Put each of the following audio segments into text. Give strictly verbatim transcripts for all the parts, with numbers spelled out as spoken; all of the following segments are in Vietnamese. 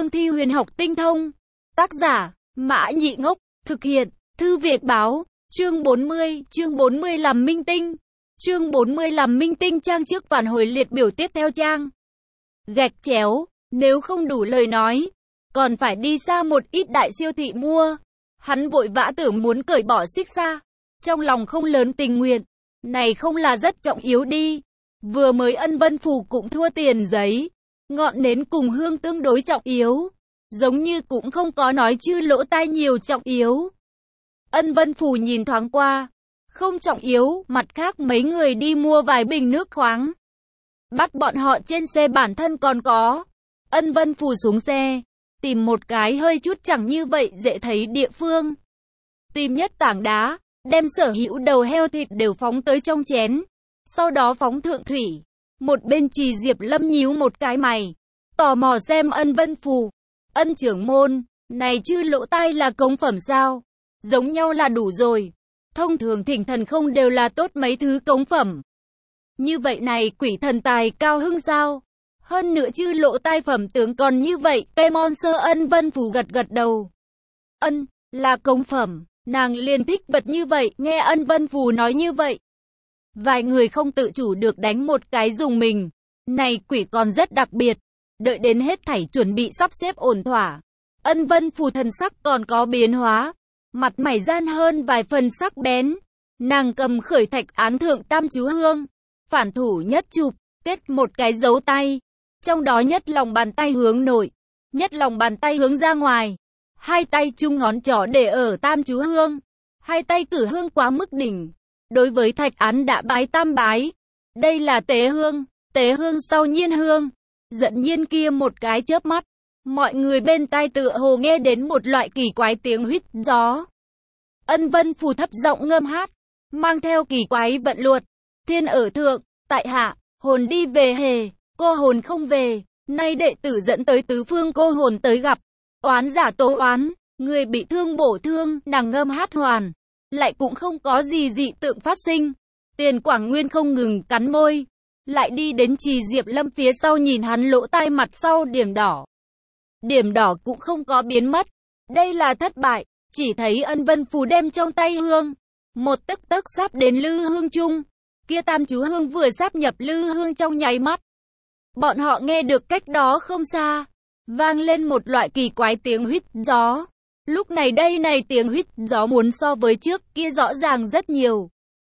cương thi huyền học tinh thông. Tác giả, Mã Nhị Ngốc, thực hiện, Thư Việt Báo, chương bốn mươi, chương bốn mươi làm minh tinh. Chương bốn mươi làm minh tinh trang trước phản hồi liệt biểu tiếp theo trang. Gạch chéo, nếu không đủ lời nói, còn phải đi xa một ít đại siêu thị mua. Hắn vội vã tưởng muốn cởi bỏ xích xa, trong lòng không lớn tình nguyện. Này không là rất trọng yếu đi. Vừa mới Ân Vân Phù cũng thua tiền giấy. Ngọn nến cùng hương tương đối trọng yếu. Giống như cũng không có nói chư lỗ tai nhiều trọng yếu. Ân Vân Phù nhìn thoáng qua. Không trọng yếu, mặt khác mấy người đi mua vài bình nước khoáng. Bắt bọn họ trên xe bản thân còn có. Ân Vân Phù xuống xe. Tìm một cái hơi chút chẳng như vậy dễ thấy địa phương. Tìm nhất tảng đá. Đem sở hữu đầu heo thịt đều phóng tới trong chén. Sau đó phóng thượng thủy. Một bên Trì Diệp Lâm nhíu một cái mày. Tò mò xem Ân Vân Phù. Ân trưởng môn, này chư lỗ tai là cống phẩm sao? Giống nhau là đủ rồi. Thông thường thỉnh thần không đều là tốt mấy thứ cống phẩm. Như vậy này quỷ thần tài cao hưng sao? Hơn nữa chư lỗ tai phẩm tướng còn như vậy. Kemon sơ Ân Vân Phù gật gật đầu. Ân, là cống phẩm. Nàng liền thích vật như vậy, nghe Ân Vân Phù nói như vậy. Vài người không tự chủ được đánh một cái dùng mình. Này quỷ còn rất đặc biệt. Đợi đến hết thảy chuẩn bị sắp xếp ổn thỏa. Ân Vân Phù thần sắc còn có biến hóa. Mặt mày gian hơn vài phần sắc bén. Nàng cầm khởi thạch án thượng tam chú hương. Phản thủ nhất chụp, kết một cái dấu tay. Trong đó nhất lòng bàn tay hướng nội. Nhất lòng bàn tay hướng ra ngoài. Hai tay chung ngón trỏ để ở tam chú hương. Hai tay cử hương quá mức đỉnh. Đối với thạch án đã bái tam bái. Đây là tế hương. Tế hương sau nhiên hương. Giận nhiên kia một cái chớp mắt. Mọi người bên tai tựa hồ nghe đến một loại kỳ quái tiếng huýt gió. Ân Vân Phù thấp giọng ngâm hát. Mang theo kỳ quái vận luật. Thiên ở thượng, tại hạ, hồn đi về hề. Cô hồn không về. Nay đệ tử dẫn tới tứ phương cô hồn tới gặp. Oán giả tố oán, người bị thương bổ thương, nàng ngâm hát hoàn. Lại cũng không có gì dị tượng phát sinh. Tiền Quảng Nguyên không ngừng cắn môi. Lại đi đến Trì Diệp Lâm phía sau nhìn hắn lỗ tai mặt sau điểm đỏ. Điểm đỏ cũng không có biến mất. Đây là thất bại. Chỉ thấy Ân Vân Phù đem trong tay hương. Một tấc tấc sắp đến lư hương chung. Kia tam chú hương vừa sáp nhập lư hương trong nháy mắt. Bọn họ nghe được cách đó không xa. Vang lên một loại kỳ quái tiếng huýt gió. Lúc này đây này tiếng huýt gió muốn so với trước kia rõ ràng rất nhiều.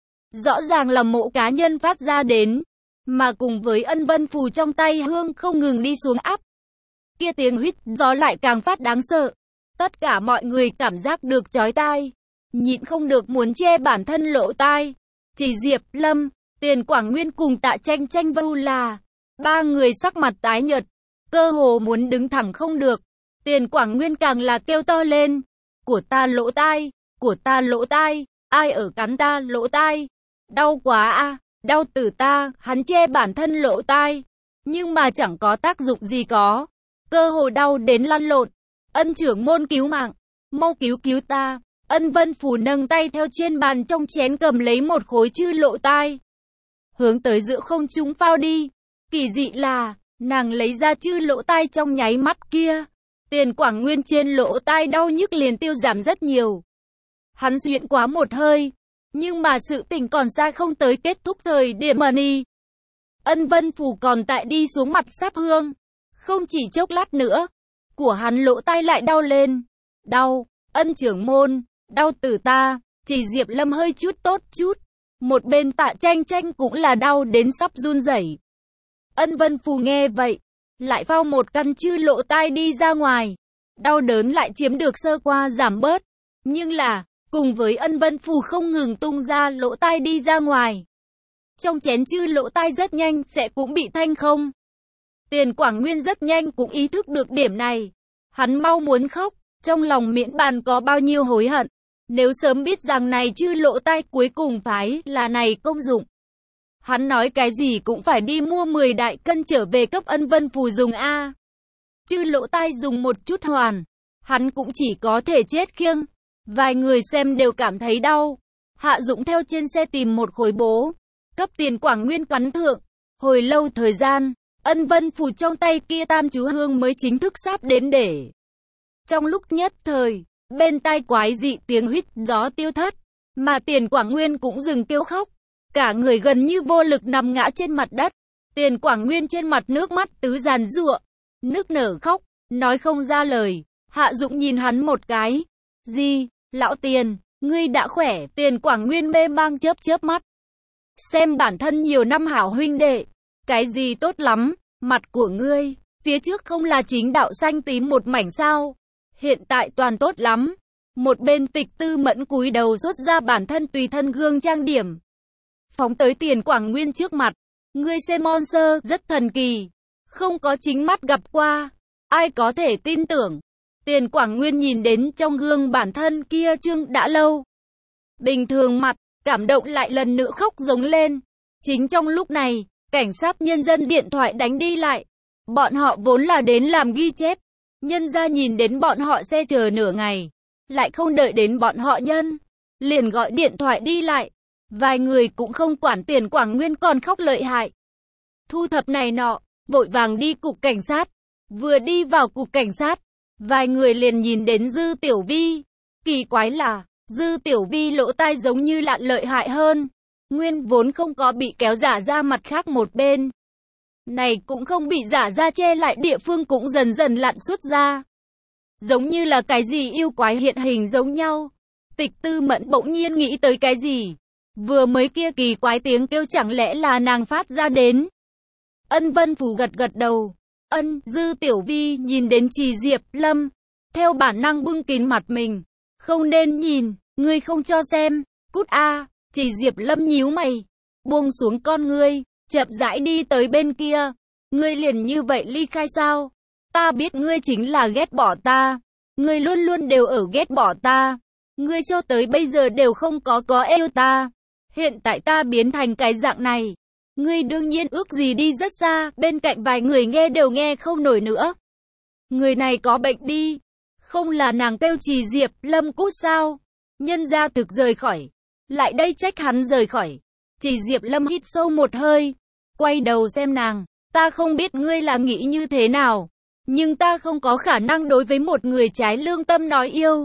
Rõ ràng là mộ cá nhân phát ra đến. Mà cùng với Ân Vân Phù trong tay hương không ngừng đi xuống áp. Kia tiếng huýt gió lại càng phát đáng sợ. Tất cả mọi người cảm giác được chói tai. Nhịn không được muốn che bản thân lỗ tai. Chỉ Diệp Lâm, Tiền Quảng Nguyên cùng Tạ Tranh Tranh Vưu là. Ba người sắc mặt tái nhợt. Cơ hồ muốn đứng thẳng không được. Tiền Quảng Nguyên càng là kêu to lên. Của ta lỗ tai, của ta lỗ tai, ai ở cắn ta lỗ tai. Đau quá a, à, đau tử ta, hắn che bản thân lỗ tai. Nhưng mà chẳng có tác dụng gì có. Cơ hồ đau đến lăn lộn. Ân trưởng môn cứu mạng, mau cứu cứu ta. Ân Vân Phù nâng tay theo trên bàn trong chén cầm lấy một khối chư lỗ tai. Hướng tới giữa không trung phao đi. Kỳ dị là, nàng lấy ra chư lỗ tai trong nháy mắt kia. Tiền Quảng Nguyên trên lỗ tai đau nhức liền tiêu giảm rất nhiều. Hắn duyện quá một hơi. Nhưng mà sự tình còn xa không tới kết thúc thời điểm mà ni. Ân Vân Phù còn tại đi xuống mặt sáp hương. Không chỉ chốc lát nữa. Của hắn lỗ tai lại đau lên. Đau, Ân trưởng môn, đau tử ta. Chỉ Diệp Lâm hơi chút tốt chút. Một bên Tạ Tranh Tranh cũng là đau đến sắp run rẩy. Ân Vân Phù nghe vậy. Lại phao một căn chư lỗ tai đi ra ngoài. Đau đớn lại chiếm được sơ qua giảm bớt. Nhưng là, cùng với Ân Vân Phù không ngừng tung ra lỗ tai đi ra ngoài. Trong chén chư lỗ tai rất nhanh sẽ cũng bị thanh không. Tiền Quảng Nguyên rất nhanh cũng ý thức được điểm này. Hắn mau muốn khóc, trong lòng miễn bàn có bao nhiêu hối hận. Nếu sớm biết rằng này chư lỗ tai cuối cùng phái là này công dụng. Hắn nói cái gì cũng phải đi mua mười đại cân trở về cấp Ân Vân Phù dùng a. Chư lỗ tai dùng một chút hoàn, hắn cũng chỉ có thể chết khiêng. Vài người xem đều cảm thấy đau. Hạ Dũng theo trên xe tìm một khối bố, cấp Tiền Quảng Nguyên cắn thượng. Hồi lâu thời gian, Ân Vân Phù trong tay kia tam chú hương mới chính thức sắp đến để. Trong lúc nhất thời, bên tai quái dị tiếng huýt gió tiêu thất, mà Tiền Quảng Nguyên cũng dừng kêu khóc. Cả người gần như vô lực nằm ngã trên mặt đất. Tiền Quảng Nguyên trên mặt nước mắt tứ giàn giụa, nức nở khóc, nói không ra lời. Hạ Dũng nhìn hắn một cái. Gì, lão Tiền, ngươi đã khỏe? Tiền Quảng Nguyên mê mang chớp chớp mắt. Xem bản thân nhiều năm hảo huynh đệ. Cái gì tốt lắm, mặt của ngươi, phía trước không là chính đạo xanh tím một mảnh sao? Hiện tại toàn tốt lắm. Một bên Tịch Tư Mẫn cúi đầu rút ra bản thân tùy thân gương trang điểm, phóng tới Tiền Quảng Nguyên trước mặt. Ngươi xem monster rất thần kỳ, không có chính mắt gặp qua, ai có thể tin tưởng. Tiền Quảng Nguyên nhìn đến trong gương bản thân kia trương đã lâu bình thường mặt, cảm động lại lần nữa khóc giống lên. Chính trong lúc này, cảnh sát nhân dân điện thoại đánh đi lại. Bọn họ vốn là đến làm ghi chép. Nhân ra nhìn đến bọn họ xe chờ nửa ngày, lại không đợi đến bọn họ nhân, liền gọi điện thoại đi lại. Vài người cũng không quản Tiền Quảng Nguyên còn khóc lợi hại. Thu thập này nọ, vội vàng đi cục cảnh sát. Vừa đi vào cục cảnh sát, vài người liền nhìn đến Dư Tiểu Vi. Kỳ quái là, Dư Tiểu Vi lỗ tai giống như lạn lợi hại hơn. Nguyên vốn không có bị kéo giả ra mặt khác một bên. Này cũng không bị giả ra che lại địa phương cũng dần dần lặn xuất ra. Giống như là cái gì yêu quái hiện hình giống nhau. Tịch Tư Mẫn bỗng nhiên nghĩ tới cái gì. Vừa mới kia kỳ quái tiếng kêu chẳng lẽ là nàng phát ra đến. Ân Vân Phù gật gật đầu. Ân, Dư Tiểu Vi nhìn đến Trì Diệp Lâm, theo bản năng bưng kín mặt mình. Không nên nhìn, ngươi không cho xem. Cút a. Trì Diệp Lâm nhíu mày, buông xuống con ngươi, chậm rãi đi tới bên kia. Ngươi liền như vậy ly khai sao? Ta biết ngươi chính là ghét bỏ ta. Ngươi luôn luôn đều ở ghét bỏ ta. Ngươi cho tới bây giờ đều không có có yêu ta. Hiện tại ta biến thành cái dạng này. Ngươi đương nhiên ước gì đi rất xa, bên cạnh vài người nghe đều nghe không nổi nữa. Người này có bệnh đi. Không là nàng kêu Trì Diệp Lâm cút sao? Nhân gia thực rời khỏi. Lại đây trách hắn rời khỏi. Trì Diệp Lâm hít sâu một hơi, quay đầu xem nàng. Ta không biết ngươi là nghĩ như thế nào, nhưng ta không có khả năng đối với một người trái lương tâm nói yêu.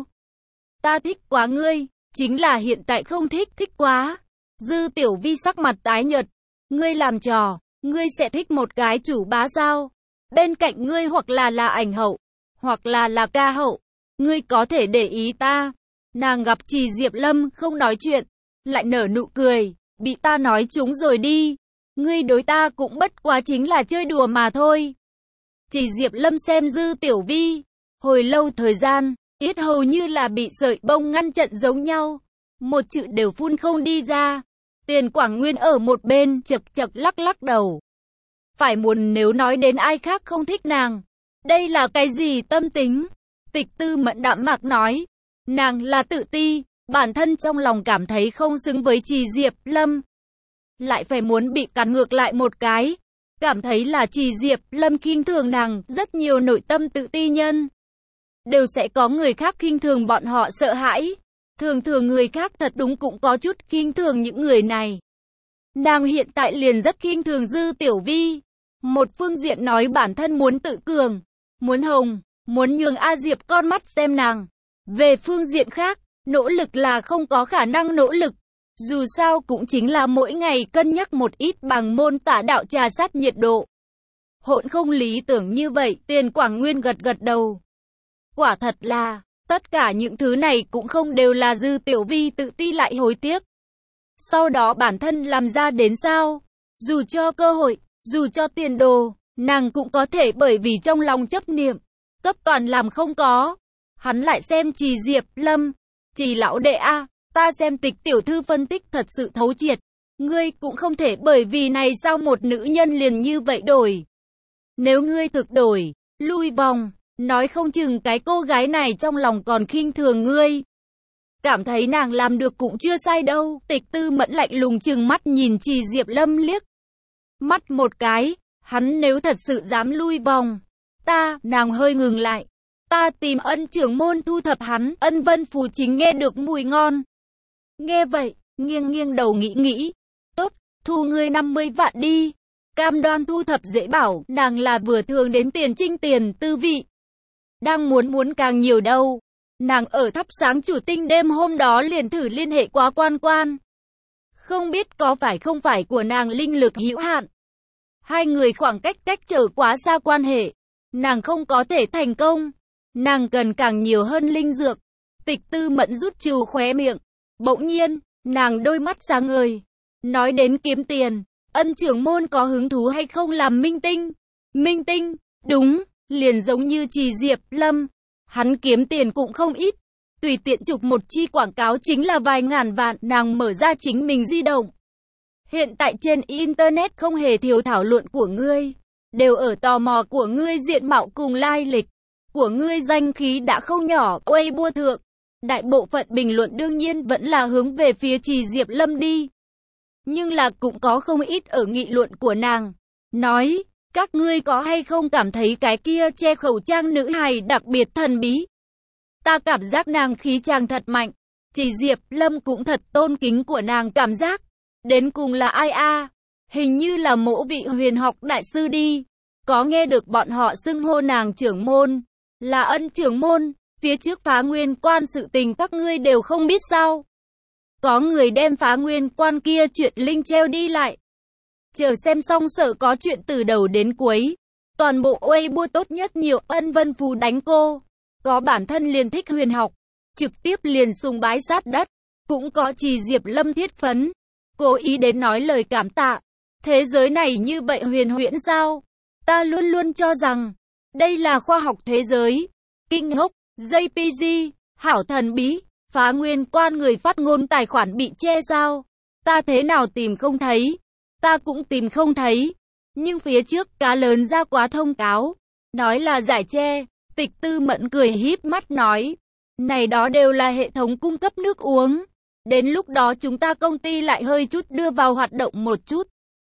Ta thích quá ngươi, chính là hiện tại không thích, thích quá. Dư Tiểu Vi sắc mặt tái nhợt. Ngươi làm trò, ngươi sẽ thích một cái chủ bá sao? Bên cạnh ngươi hoặc là là ảnh hậu, hoặc là là ca hậu. Ngươi có thể để ý ta. Nàng gặp Trì Diệp Lâm không nói chuyện, lại nở nụ cười. Bị ta nói trúng rồi đi. Ngươi đối ta cũng bất quá chính là chơi đùa mà thôi. Trì Diệp Lâm xem Dư Tiểu Vi, hồi lâu thời gian, yết hầu như là bị sợi bông ngăn chặn giống nhau. Một chữ đều phun không đi ra. Tiền Quảng Nguyên ở một bên chật chật lắc lắc đầu. Phải muốn nếu nói đến ai khác không thích nàng. Đây là cái gì tâm tính? Tịch Tư Mẫn đạm mạc nói. Nàng là tự ti, bản thân trong lòng cảm thấy không xứng với Trì Diệp Lâm. Lại phải muốn bị cắn ngược lại một cái. Cảm thấy là Trì Diệp Lâm khinh thường nàng, rất nhiều nội tâm tự ti nhân. Đều sẽ có người khác khinh thường bọn họ sợ hãi. Thường thường người khác thật đúng cũng có chút khinh thường những người này. Nàng hiện tại liền rất khinh thường Dư Tiểu Vi. Một phương diện nói bản thân muốn tự cường, muốn hồng, muốn nhường A Diệp con mắt xem nàng. Về phương diện khác, nỗ lực là không có khả năng nỗ lực. Dù sao cũng chính là mỗi ngày cân nhắc một ít bằng môn tả đạo trà sát nhiệt độ. Hỗn không lý tưởng như vậy, Tiền Quảng Nguyên gật gật đầu. Quả thật là, tất cả những thứ này cũng không đều là Dư Tiểu Vi tự ti lại hối tiếc. Sau đó bản thân làm ra đến sao? Dù cho cơ hội, dù cho tiền đồ, nàng cũng có thể bởi vì trong lòng chấp niệm, cấp toàn làm không có. Hắn lại xem Trì Diệp Lâm. Trì lão đệ a, ta xem Tịch tiểu thư phân tích thật sự thấu triệt. Ngươi cũng không thể bởi vì này sao một nữ nhân liền như vậy đổi. Nếu ngươi thực đổi, lui vòng, nói không chừng cái cô gái này trong lòng còn khinh thường ngươi. Cảm thấy nàng làm được cũng chưa sai đâu. Tịch Tư Mẫn lạnh lùng chừng mắt nhìn Trì Diệp Lâm liếc mắt một cái. Hắn nếu thật sự dám lui vòng, ta, nàng hơi ngừng lại. Ta tìm Ân trưởng môn thu thập hắn. Ân Vân Phù chính nghe được mùi ngon. Nghe vậy, nghiêng nghiêng đầu nghĩ nghĩ. Tốt, thu ngươi năm mươi vạn đi. cam đoan thu thập dễ bảo, nàng là vừa thường đến tiền trinh tiền tư vị. Đang muốn muốn càng nhiều đâu. Nàng ở thắp sáng chủ tinh đêm hôm đó liền thử liên hệ qua quan quan. Không biết có phải không phải của nàng linh lực hữu hạn. Hai người khoảng cách cách trở quá xa quan hệ. Nàng không có thể thành công. Nàng cần càng nhiều hơn linh dược. Tịch Tư Mẫn rút trừ khóe miệng. Bỗng nhiên, nàng đôi mắt sáng ngời. Nói đến kiếm tiền, Ân trưởng môn có hứng thú hay không làm minh tinh? Minh tinh, đúng, liền giống như Trì Diệp Lâm. Hắn kiếm tiền cũng không ít. Tùy tiện chụp một chi quảng cáo chính là vài ngàn vạn. Nàng mở ra chính mình di động. Hiện tại trên Internet không hề thiếu thảo luận của ngươi. Đều ở tò mò của ngươi diện mạo cùng lai lịch. Của ngươi danh khí đã không nhỏ. Weibo thượng. Đại bộ phận bình luận đương nhiên vẫn là hướng về phía Trì Diệp Lâm đi. Nhưng là cũng có không ít ở nghị luận của nàng. Nói, các ngươi có hay không cảm thấy cái kia che khẩu trang nữ hài đặc biệt thần bí? Ta cảm giác nàng khí chàng thật mạnh. Trì Diệp Lâm cũng thật tôn kính của nàng cảm giác. Đến cùng là ai a? Hình như là mỗ vị huyền học đại sư đi. Có nghe được bọn họ xưng hô nàng trưởng môn. Là Ân trưởng môn. Phía trước Phá Nguyên Quan sự tình các ngươi đều không biết sao? Có người đem Phá Nguyên Quan kia chuyện linh treo đi lại. Chờ xem xong sợ có chuyện từ đầu đến cuối. Toàn bộ Weibo tốt nhất nhiều Ân Vân Phù đánh cô. Có bản thân liền thích huyền học. Trực tiếp liền sùng bái sát đất. Cũng có Trì Diệp Lâm thiết phấn. Cố ý đến nói lời cảm tạ. Thế giới này như vậy huyền huyễn sao? Ta luôn luôn cho rằng. Đây là khoa học thế giới. Kinh ngốc. jê pê giê, hảo thần bí, Phá Nguyên Quan người phát ngôn tài khoản bị che sao? Ta thế nào tìm không thấy? Ta cũng tìm không thấy. Nhưng phía trước cá lớn ra quá thông cáo. Nói là giải che. Tịch Tư Mẫn cười híp mắt nói. Này đó đều là hệ thống cung cấp nước uống. Đến lúc đó chúng ta công ty lại hơi chút đưa vào hoạt động một chút.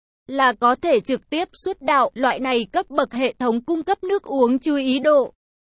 Là có thể trực tiếp xuất đạo loại này cấp bậc hệ thống cung cấp nước uống chú ý độ.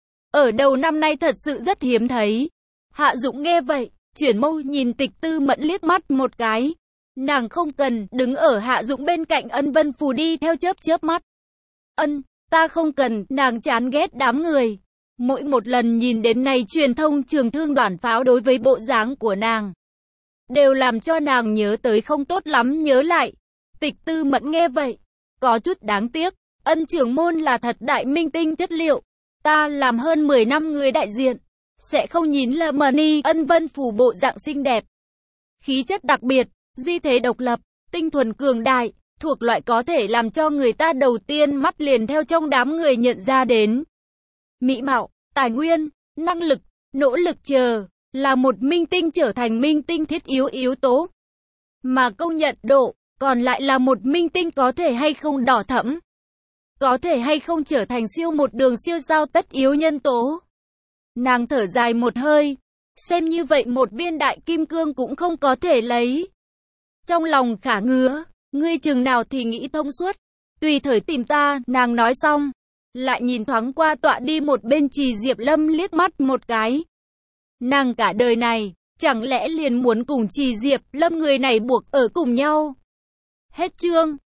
Ở đầu năm nay thật sự rất hiếm thấy. Hạ Dũng nghe vậy, chuyển mâu nhìn Tịch Tư Mẫn liếc mắt một cái. Nàng không cần đứng ở Hạ Dũng bên cạnh Ân Vân Phù đi theo chớp chớp mắt. Ân, ta không cần, nàng chán ghét đám người. Mỗi một lần nhìn đến này truyền thông trường thương đoàn pháo đối với bộ dáng của nàng. Đều làm cho nàng nhớ tới không tốt lắm nhớ lại. Tịch Tư Mẫn nghe vậy, có chút đáng tiếc. Ân trưởng môn là thật đại minh tinh chất liệu. Ta làm hơn mười năm người đại diện, sẽ không nhìn lầm Mani Ân Vân Phù bộ dạng xinh đẹp. Khí chất đặc biệt, di thế độc lập, tinh thuần cường đại, thuộc loại có thể làm cho người ta đầu tiên mắt liền theo trong đám người nhận ra đến. Mỹ mạo, tài nguyên, năng lực, nỗ lực chờ, là một minh tinh trở thành minh tinh thiết yếu yếu tố. Mà công nhận độ, còn lại là một minh tinh có thể hay không đỏ thẫm. Có thể hay không trở thành siêu một đường siêu sao tất yếu nhân tố. Nàng thở dài một hơi. Xem như vậy một viên đại kim cương cũng không có thể lấy. Trong lòng khả ngứa. Ngươi chừng nào thì nghĩ thông suốt. Tùy thời tìm ta, nàng nói xong. Lại nhìn thoáng qua tọa đi một bên Trì Diệp Lâm liếc mắt một cái. Nàng cả đời này, chẳng lẽ liền muốn cùng Trì Diệp Lâm người này buộc ở cùng nhau. Hết chương.